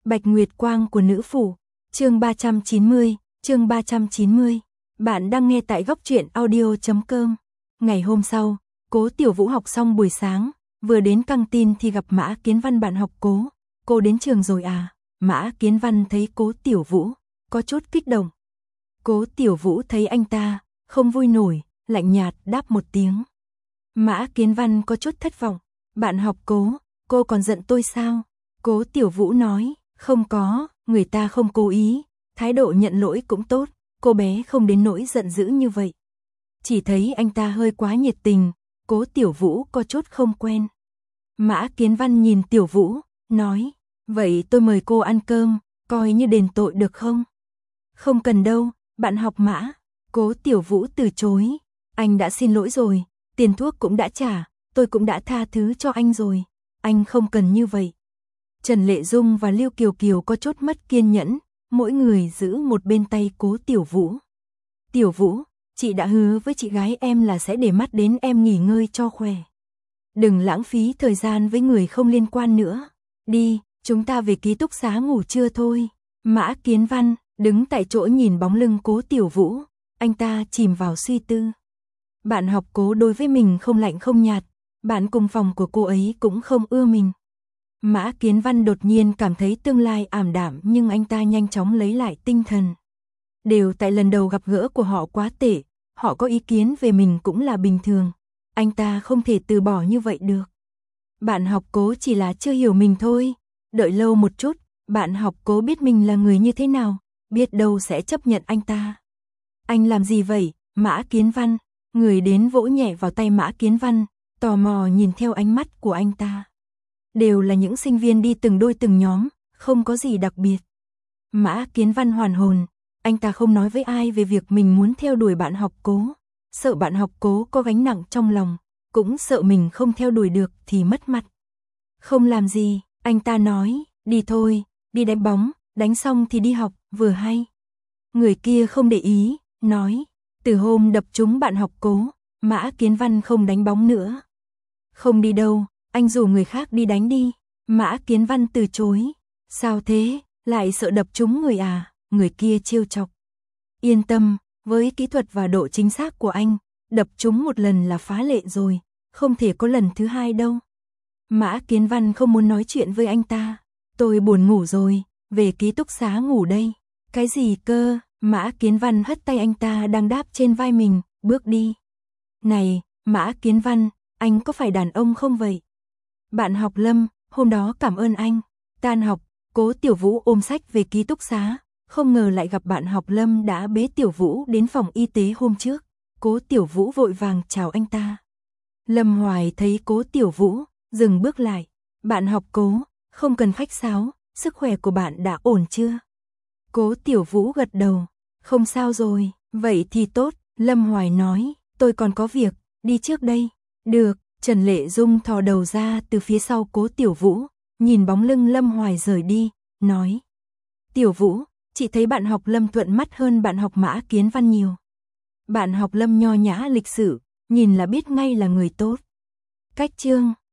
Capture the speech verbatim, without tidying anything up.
Bạch Nguyệt Quang của nữ phủ, chương ba trăm chín mươi, chương ba trăm chín mươi. Bạn đang nghe tại góc truyện audio chấm com. Ngày hôm sau, Cố Tiểu Vũ học xong buổi sáng, vừa đến căng tin thì gặp Mã Kiến Văn bạn học Cố. Cô đến trường rồi à? Mã Kiến Văn thấy Cố Tiểu Vũ, có chút kích động. Cố Tiểu Vũ thấy anh ta, không vui nổi, lạnh nhạt đáp một tiếng. Mã Kiến Văn có chút thất vọng. Bạn học Cố, cô còn giận tôi sao? Cố Tiểu Vũ nói, không có, người ta không cố ý, thái độ nhận lỗi cũng tốt, cô bé không đến nỗi giận dữ như vậy. Chỉ thấy anh ta hơi quá nhiệt tình, Cố Tiểu Vũ có chút không quen. Mã Kiến Văn nhìn Tiểu Vũ, nói, vậy tôi mời cô ăn cơm, coi như đền tội được không? Không cần đâu, bạn học Mã. Cố Tiểu Vũ từ chối, anh đã xin lỗi rồi, tiền thuốc cũng đã trả, tôi cũng đã tha thứ cho anh rồi, anh không cần như vậy. Trần Lệ Dung và Lưu Kiều Kiều có chút mất kiên nhẫn, mỗi người giữ một bên tay Cố Tiểu Vũ. Tiểu Vũ, chị đã hứa với chị gái em là sẽ để mắt đến em nghỉ ngơi cho khỏe. Đừng lãng phí thời gian với người không liên quan nữa. Đi, chúng ta về ký túc xá ngủ trưa thôi. Mã Kiến Văn đứng tại chỗ nhìn bóng lưng Cố Tiểu Vũ, anh ta chìm vào suy tư. Bạn học Cố đối với mình không lạnh không nhạt, bạn cùng phòng của cô ấy cũng không ưa mình. Mã Kiến Văn đột nhiên cảm thấy tương lai ảm đạm, nhưng anh ta nhanh chóng lấy lại tinh thần. Đều tại lần đầu gặp gỡ của họ quá tệ, họ có ý kiến về mình cũng là bình thường. Anh ta không thể từ bỏ như vậy được. Bạn học Cố chỉ là chưa hiểu mình thôi. Đợi lâu một chút, bạn học Cố biết mình là người như thế nào, biết đâu sẽ chấp nhận anh ta. Anh làm gì vậy, Mã Kiến Văn? Người đến vỗ nhẹ vào tay Mã Kiến Văn, tò mò nhìn theo ánh mắt của anh ta. Đều là những sinh viên đi từng đôi từng nhóm, không có gì đặc biệt. Mã Kiến Văn hoàn hồn, anh ta không nói với ai về việc mình muốn theo đuổi bạn học Cố. Sợ bạn học Cố có gánh nặng trong lòng, cũng sợ mình không theo đuổi được thì mất mặt. Không làm gì, anh ta nói, đi thôi, đi đánh bóng, đánh xong thì đi học, vừa hay. Người kia không để ý, nói, từ hôm đập trúng bạn học Cố, Mã Kiến Văn không đánh bóng nữa. Không đi đâu, anh rủ người khác đi đánh đi. Mã Kiến Văn từ chối. Sao thế, lại sợ đập trúng người à? Người kia trêu chọc. Yên tâm, với kỹ thuật và độ chính xác của anh, đập trúng một lần là phá lệ rồi, không thể có lần thứ hai đâu. Mã Kiến Văn không muốn nói chuyện với anh ta. Tôi buồn ngủ rồi, về ký túc xá ngủ đây. Cái gì cơ? Mã Kiến Văn hất tay anh ta đang đáp trên vai mình, bước đi. Này, Mã Kiến Văn, anh có phải đàn ông không vậy? Bạn học Lâm, hôm đó cảm ơn anh. Tan học, Cố Tiểu Vũ ôm sách về ký túc xá, không ngờ lại gặp bạn học Lâm đã bế Tiểu Vũ đến phòng y tế hôm trước. Cố Tiểu Vũ vội vàng chào anh ta. Lâm Hoài thấy Cố Tiểu Vũ, dừng bước lại. Bạn học Cố, không cần khách sáo, sức khỏe của bạn đã ổn chưa? Cố Tiểu Vũ gật đầu, không sao rồi, vậy thì tốt. Lâm Hoài nói, tôi còn có việc, đi trước đây. Được. Trần Lệ Dung thò đầu ra từ phía sau Cố Tiểu Vũ, nhìn bóng lưng Lâm Hoài rời đi, nói. Tiểu Vũ, chị thấy bạn học Lâm thuận mắt hơn bạn học Mã Kiến Văn nhiều. Bạn học Lâm nho nhã lịch sự, nhìn là biết ngay là người tốt. Cách chương.